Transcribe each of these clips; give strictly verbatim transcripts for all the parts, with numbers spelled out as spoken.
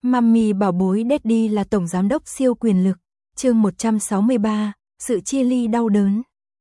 Mummy bảo bối Daddy là tổng giám đốc siêu quyền lực. Chương một trăm sáu mươi ba, sự chia ly đau đớn.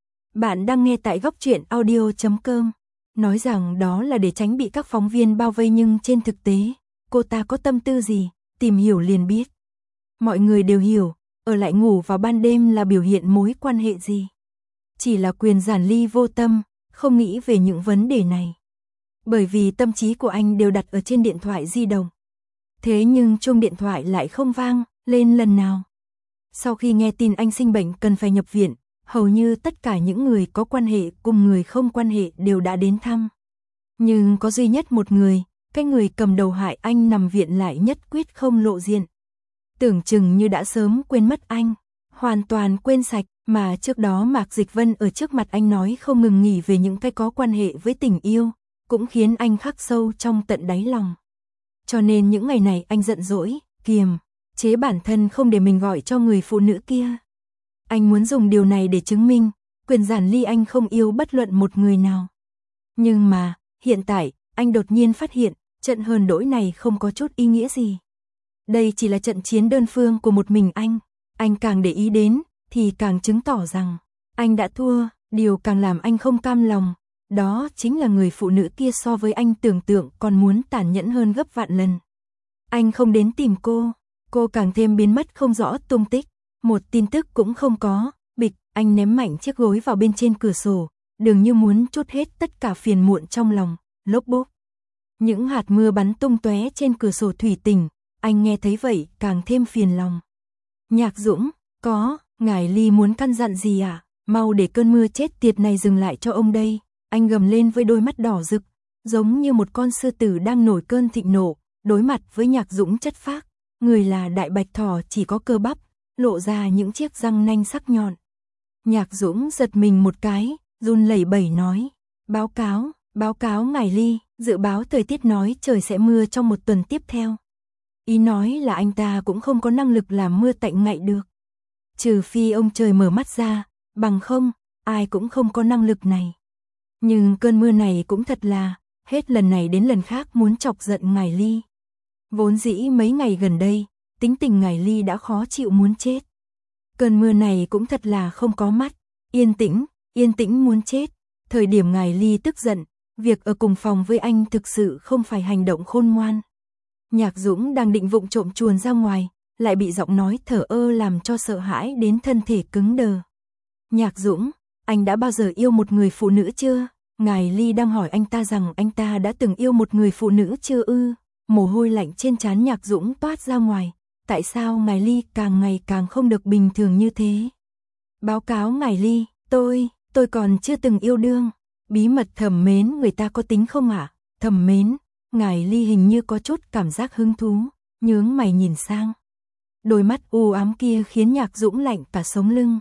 Bạn đang nghe tại góc truyện audio chấm com. Nói rằng đó là để tránh bị các phóng viên bao vây, nhưng trên thực tế, cô ta có tâm tư gì, tìm hiểu liền biết. Mọi người đều hiểu, ở lại ngủ vào ban đêm là biểu hiện mối quan hệ gì. Chỉ là Quyền Giản Ly vô tâm, không nghĩ về những vấn đề này. Bởi vì tâm trí của anh đều đặt ở trên điện thoại di động. Thế nhưng chuông điện thoại lại không vang lên lần nào. Sau khi nghe tin anh sinh bệnh cần phải nhập viện, hầu như tất cả những người có quan hệ cùng người không quan hệ đều đã đến thăm. Nhưng có duy nhất một người, cái người cầm đầu hại anh nằm viện lại nhất quyết không lộ diện. Tưởng chừng như đã sớm quên mất anh, hoàn toàn quên sạch, mà trước đó Mạc Dịch Vân ở trước mặt anh nói không ngừng nghỉ về những cái có quan hệ với tình yêu, cũng khiến anh khắc sâu trong tận đáy lòng. Cho nên những ngày này anh giận dỗi, kiềm chế bản thân không để mình gọi cho người phụ nữ kia. Anh muốn dùng điều này để chứng minh, Quyền Giản Ly anh không yêu bất luận một người nào. Nhưng mà, hiện tại, anh đột nhiên phát hiện, trận hờn đỗi này không có chút ý nghĩa gì. Đây chỉ là trận chiến đơn phương của một mình anh. Anh càng để ý đến, thì càng chứng tỏ rằng, anh đã thua. Điều càng làm anh không cam lòng, đó chính là người phụ nữ kia so với anh tưởng tượng còn muốn tàn nhẫn hơn gấp vạn lần. Anh không đến tìm cô, cô càng thêm biến mất không rõ tung tích, một tin tức cũng không có. Bịch, anh ném mạnh chiếc gối vào bên trên cửa sổ, dường như muốn trút hết tất cả phiền muộn trong lòng. Lốp bốp, những hạt mưa bắn tung tóe trên cửa sổ thủy tinh. Anh nghe thấy vậy càng thêm phiền lòng. Nhạc Dũng, có, ngài Ly muốn căn dặn gì à? Mau để cơn mưa chết tiệt này dừng lại cho ông đây. Anh gầm lên với đôi mắt đỏ rực, giống như một con sư tử đang nổi cơn thịnh nộ, đối mặt với Nhạc Dũng chất phác. Người là đại bạch thỏ chỉ có cơ bắp, lộ ra những chiếc răng nanh sắc nhọn. Nhạc Dũng giật mình một cái, run lẩy bẩy nói, báo cáo, báo cáo ngài Ly, dự báo thời tiết nói trời sẽ mưa trong một tuần tiếp theo. Ý nói là anh ta cũng không có năng lực làm mưa tạnh ngại được. Trừ phi ông trời mở mắt ra, bằng không, ai cũng không có năng lực này. Nhưng cơn mưa này cũng thật là, hết lần này đến lần khác muốn chọc giận ngài Ly. Vốn dĩ mấy ngày gần đây, tính tình ngài Ly đã khó chịu muốn chết. Cơn mưa này cũng thật là không có mắt, yên tĩnh, yên tĩnh muốn chết. Thời điểm ngài Ly tức giận, việc ở cùng phòng với anh thực sự không phải hành động khôn ngoan. Nhạc Dũng đang định vụng trộm chuồn ra ngoài, lại bị giọng nói thờ ơ làm cho sợ hãi đến thân thể cứng đờ. Nhạc Dũng, anh đã bao giờ yêu một người phụ nữ chưa? Ngài Ly đang hỏi anh ta rằng anh ta đã từng yêu một người phụ nữ chưa ư? Mồ hôi lạnh trên trán Nhạc Dũng toát ra ngoài. Tại sao ngài Ly càng ngày càng không được bình thường như thế? Báo cáo ngài Ly, tôi, tôi còn chưa từng yêu đương. Bí mật thầm mến người ta có tính không ạ? À? Thầm mến, ngài Ly hình như có chút cảm giác hứng thú, nhướng mày nhìn sang. Đôi mắt u ám kia khiến Nhạc Dũng lạnh cả sống lưng.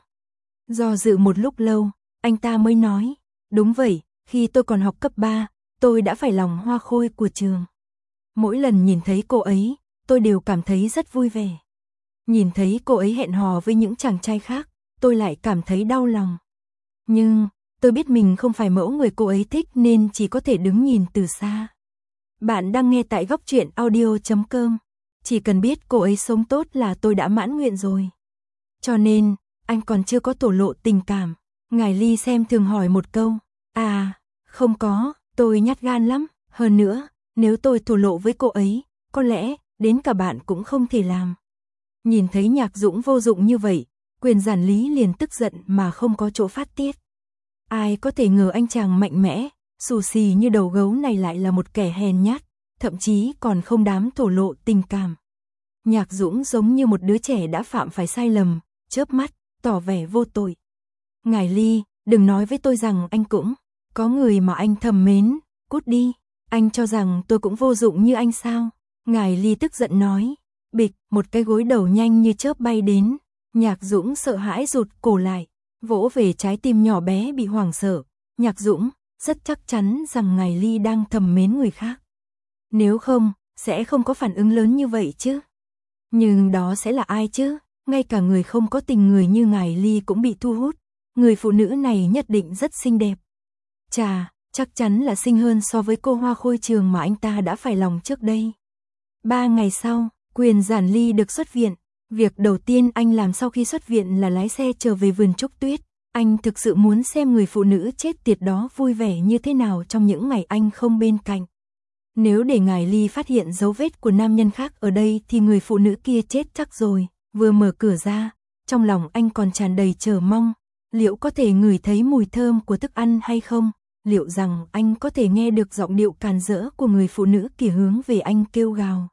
Do dự một lúc lâu, anh ta mới nói, đúng vậy, khi tôi còn học cấp ba, tôi đã phải lòng hoa khôi của trường. Mỗi lần nhìn thấy cô ấy, tôi đều cảm thấy rất vui vẻ. Nhìn thấy cô ấy hẹn hò với những chàng trai khác, tôi lại cảm thấy đau lòng. Nhưng, tôi biết mình không phải mẫu người cô ấy thích nên chỉ có thể đứng nhìn từ xa. Bạn đang nghe tại góc truyện audio chấm com. Chỉ cần biết cô ấy sống tốt là tôi đã mãn nguyện rồi. Cho nên, anh còn chưa có thổ lộ tình cảm. Ngài Ly xem thường hỏi một câu. À, không có, tôi nhát gan lắm. Hơn nữa, nếu tôi thổ lộ với cô ấy, có lẽ, đến cả bạn cũng không thể làm. Nhìn thấy Nhạc Dũng vô dụng như vậy, Quyền Giản Ly liền tức giận mà không có chỗ phát tiết. Ai có thể ngờ anh chàng mạnh mẽ, xù xì như đầu gấu này lại là một kẻ hèn nhát, thậm chí còn không dám thổ lộ tình cảm. Nhạc Dũng giống như một đứa trẻ đã phạm phải sai lầm, chớp mắt, tỏ vẻ vô tội. Ngài Ly, đừng nói với tôi rằng anh cũng có người mà anh thầm mến, cút đi, anh cho rằng tôi cũng vô dụng như anh sao? Ngài Ly tức giận nói, bịch, một cái gối đầu nhanh như chớp bay đến. Nhạc Dũng sợ hãi rụt cổ lại, vỗ về trái tim nhỏ bé bị hoảng sợ. Nhạc Dũng rất chắc chắn rằng ngài Ly đang thầm mến người khác. Nếu không, sẽ không có phản ứng lớn như vậy chứ. Nhưng đó sẽ là ai chứ? Ngay cả người không có tình người như ngài Ly cũng bị thu hút. Người phụ nữ này nhất định rất xinh đẹp. Chà, chắc chắn là xinh hơn so với cô hoa khôi trường mà anh ta đã phải lòng trước đây. Ba ngày sau, Quyền Giản Ly được xuất viện. Việc đầu tiên anh làm sau khi xuất viện là lái xe trở về vườn trúc tuyết. Anh thực sự muốn xem người phụ nữ chết tiệt đó vui vẻ như thế nào trong những ngày anh không bên cạnh. Nếu để ngài Ly phát hiện dấu vết của nam nhân khác ở đây thì người phụ nữ kia chết chắc rồi. Vừa mở cửa ra, trong lòng anh còn tràn đầy chờ mong. Liệu có thể ngửi thấy mùi thơm của thức ăn hay không? Liệu rằng anh có thể nghe được giọng điệu càn rỡ của người phụ nữ kia hướng về anh kêu gào.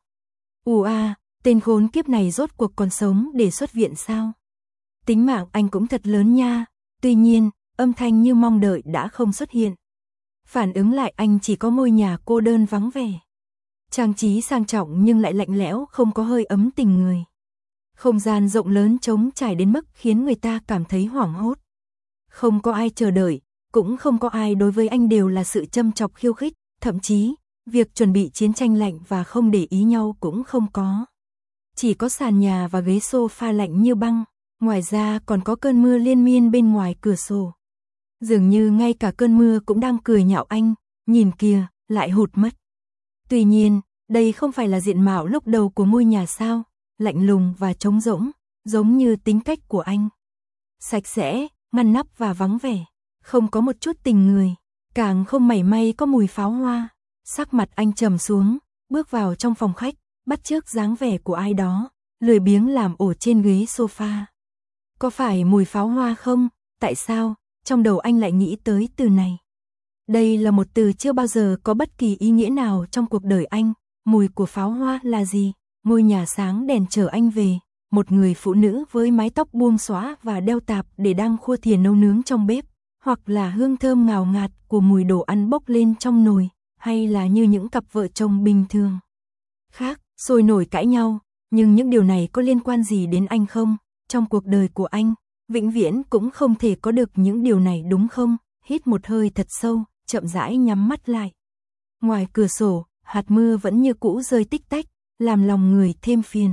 Ù a, tên khốn kiếp này rốt cuộc còn sống để xuất viện sao? Tính mạng anh cũng thật lớn nha. Tuy nhiên, âm thanh như mong đợi đã không xuất hiện. Phản ứng lại anh chỉ có ngôi nhà cô đơn vắng vẻ. Trang trí sang trọng nhưng lại lạnh lẽo, không có hơi ấm tình người. Không gian rộng lớn trống trải đến mức khiến người ta cảm thấy hoảng hốt. Không có ai chờ đợi, cũng không có ai đối với anh, đều là sự châm chọc khiêu khích, thậm chí, việc chuẩn bị chiến tranh lạnh và không để ý nhau cũng không có. Chỉ có sàn nhà và ghế sofa lạnh như băng, ngoài ra còn có cơn mưa liên miên bên ngoài cửa sổ. Dường như ngay cả cơn mưa cũng đang cười nhạo anh, nhìn kìa, lại hụt mất. Tuy nhiên, đây không phải là diện mạo lúc đầu của ngôi nhà sao, lạnh lùng và trống rỗng, giống như tính cách của anh. Sạch sẽ, ngăn nắp và vắng vẻ, không có một chút tình người, càng không mảy may có mùi pháo hoa. Sắc mặt anh trầm xuống, bước vào trong phòng khách, bắt chước dáng vẻ của ai đó, lười biếng làm ổ trên ghế sofa. Có phải mùi pháo hoa không? Tại sao? Trong đầu anh lại nghĩ tới từ này. Đây là một từ chưa bao giờ có bất kỳ ý nghĩa nào trong cuộc đời anh. Mùi của pháo hoa là gì? Ngôi nhà sáng đèn chờ anh về. Một người phụ nữ với mái tóc buông xõa và đeo tạp để đang khua thìa nấu nướng trong bếp. Hoặc là hương thơm ngào ngạt của mùi đồ ăn bốc lên trong nồi. Hay là như những cặp vợ chồng bình thường khác, sôi nổi cãi nhau. Nhưng những điều này có liên quan gì đến anh không? Trong cuộc đời của anh, vĩnh viễn cũng không thể có được những điều này đúng không? Hít một hơi thật sâu, chậm rãi nhắm mắt lại. Ngoài cửa sổ, hạt mưa vẫn như cũ rơi tích tách, làm lòng người thêm phiền.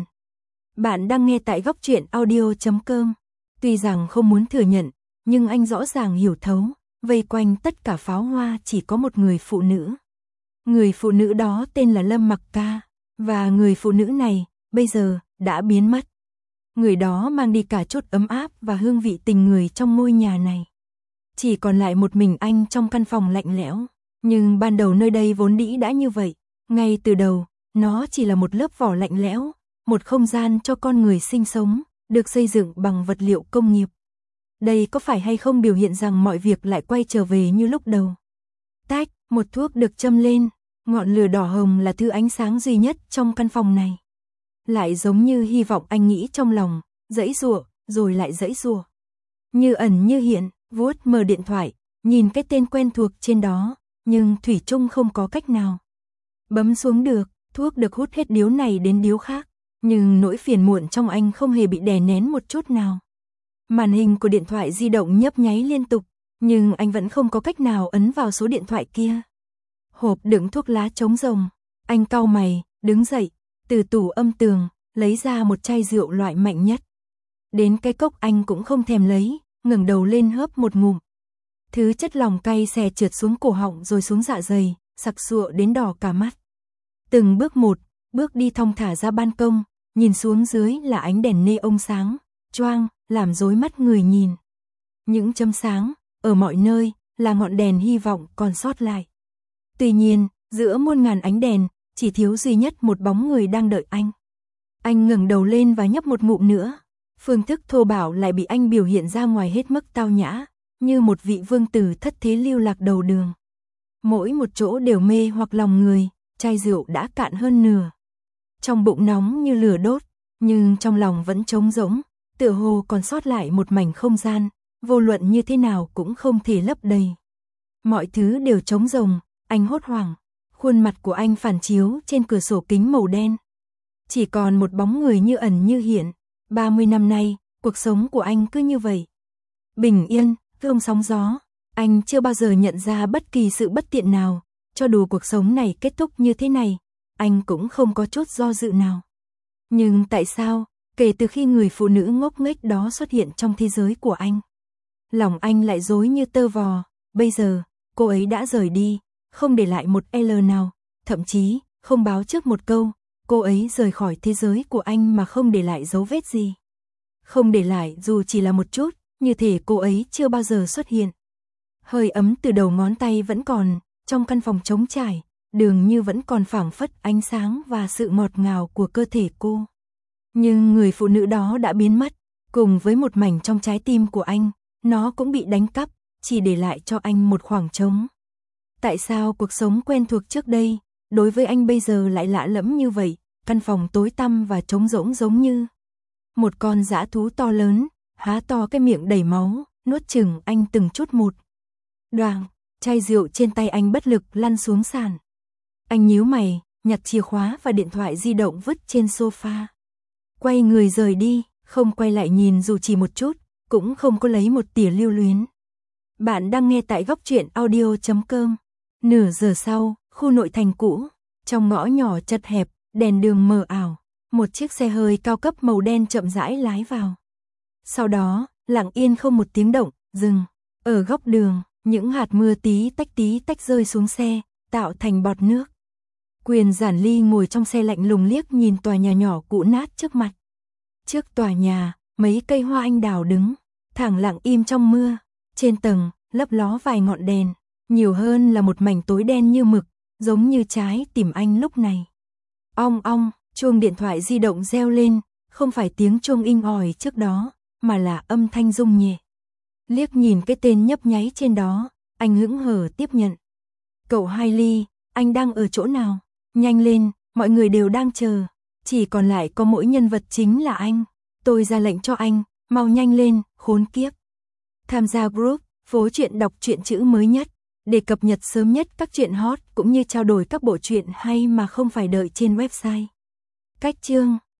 Bạn đang nghe tại góc truyện audio chấm com. Tuy rằng không muốn thừa nhận, nhưng anh rõ ràng hiểu thấu, vây quanh tất cả pháo hoa chỉ có một người phụ nữ. Người phụ nữ đó tên là Lâm Mặc Ca, và người phụ nữ này, bây giờ, đã biến mất. Người đó mang đi cả chút ấm áp và hương vị tình người trong ngôi nhà này. Chỉ còn lại một mình anh trong căn phòng lạnh lẽo. Nhưng ban đầu nơi đây vốn dĩ đã như vậy. Ngay từ đầu, nó chỉ là một lớp vỏ lạnh lẽo, một không gian cho con người sinh sống, được xây dựng bằng vật liệu công nghiệp. Đây có phải hay không biểu hiện rằng mọi việc lại quay trở về như lúc đầu? Tách, một thuốc được châm lên, ngọn lửa đỏ hồng là thứ ánh sáng duy nhất trong căn phòng này. Lại giống như hy vọng anh nghĩ trong lòng, giãy giụa, rồi lại giãy giụa. Như ẩn như hiện, vuốt mở điện thoại, nhìn cái tên quen thuộc trên đó, nhưng thủy chung không có cách nào. Bấm xuống được, thuốc được hút hết điếu này đến điếu khác, nhưng nỗi phiền muộn trong anh không hề bị đè nén một chút nào. Màn hình của điện thoại di động nhấp nháy liên tục, nhưng anh vẫn không có cách nào ấn vào số điện thoại kia. Hộp đựng thuốc lá trống rỗng, anh cau mày, đứng dậy, từ tủ âm tường, lấy ra một chai rượu loại mạnh nhất. Đến cái cốc anh cũng không thèm lấy, ngẩng đầu lên hớp một ngụm. Thứ chất lỏng cay xè trượt xuống cổ họng rồi xuống dạ dày, sặc sụa đến đỏ cả mắt. Từng bước một, bước đi thong thả ra ban công, nhìn xuống dưới là ánh đèn neon sáng, choang, làm rối mắt người nhìn. Những chấm sáng, ở mọi nơi, là ngọn đèn hy vọng còn sót lại. Tuy nhiên, giữa muôn ngàn ánh đèn, chỉ thiếu duy nhất một bóng người đang đợi anh. Anh ngẩng đầu lên và nhấp một ngụm nữa. Phương thức thô bạo lại bị anh biểu hiện ra ngoài hết mức tao nhã, như một vị vương tử thất thế lưu lạc đầu đường. Mỗi một chỗ đều mê hoặc lòng người, chai rượu đã cạn hơn nửa. Trong bụng nóng như lửa đốt, nhưng trong lòng vẫn trống rỗng, tựa hồ còn sót lại một mảnh không gian, vô luận như thế nào cũng không thể lấp đầy. Mọi thứ đều trống rỗng, anh hốt hoảng, khuôn mặt của anh phản chiếu trên cửa sổ kính màu đen. Chỉ còn một bóng người như ẩn như hiện. ba mươi năm nay, cuộc sống của anh cứ như vậy. Bình yên, không sóng gió. Anh chưa bao giờ nhận ra bất kỳ sự bất tiện nào. Cho dù cuộc sống này kết thúc như thế này, anh cũng không có chút do dự nào. Nhưng tại sao, kể từ khi người phụ nữ ngốc nghếch đó xuất hiện trong thế giới của anh, lòng anh lại rối như tơ vò. Bây giờ, cô ấy đã rời đi, không để lại một L nào, thậm chí không báo trước một câu. cô ấy rời khỏi thế giới của anh mà không để lại dấu vết gì. Không để lại dù chỉ là một chút, như thể cô ấy chưa bao giờ xuất hiện. Hơi ấm từ đầu ngón tay vẫn còn, trong căn phòng trống trải, dường như vẫn còn phảng phất ánh sáng và sự ngọt ngào của cơ thể cô. Nhưng người phụ nữ đó đã biến mất, cùng với một mảnh trong trái tim của anh, nó cũng bị đánh cắp, chỉ để lại cho anh một khoảng trống. Tại sao cuộc sống quen thuộc trước đây, đối với anh bây giờ lại lạ lẫm như vậy, căn phòng tối tăm và trống rỗng giống như một con dã thú to lớn, há to cái miệng đầy máu, nuốt chửng anh từng chút một. Đoàng, chai rượu trên tay anh bất lực lăn xuống sàn. Anh nhíu mày, nhặt chìa khóa và điện thoại di động vứt trên sofa. Quay người rời đi, không quay lại nhìn dù chỉ một chút, cũng không có lấy một tỉa lưu luyến. Bạn đang nghe tại góc truyện audio chấm com. Nửa giờ sau, khu nội thành cũ, trong ngõ nhỏ chật hẹp, đèn đường mờ ảo, một chiếc xe hơi cao cấp màu đen chậm rãi lái vào. Sau đó, lặng yên không một tiếng động, dừng. Ở góc đường, những hạt mưa tí tách tí tách rơi xuống xe, tạo thành bọt nước. Quyền Giản Ly ngồi trong xe lạnh lùng liếc nhìn tòa nhà nhỏ cũ nát trước mặt. Trước tòa nhà, mấy cây hoa anh đào đứng, thẳng lặng im trong mưa. Trên tầng, lấp ló vài ngọn đèn, nhiều hơn là một mảnh tối đen như mực, giống như trái tim anh lúc này. Ong ong, chuông điện thoại di động reo lên, không phải tiếng chuông inh ỏi trước đó, mà là âm thanh rung nhẹ. Liếc nhìn cái tên nhấp nháy trên đó, anh hững hờ tiếp nhận. Cậu Hailey, anh đang ở chỗ nào? Nhanh lên, mọi người đều đang chờ. Chỉ còn lại có mỗi nhân vật chính là anh. Tôi ra lệnh cho anh, mau nhanh lên, khốn kiếp. Tham gia group, phố truyện đọc truyện chữ mới nhất, để cập nhật sớm nhất các truyện hot cũng như trao đổi các bộ truyện hay mà không phải đợi trên website. Cách chương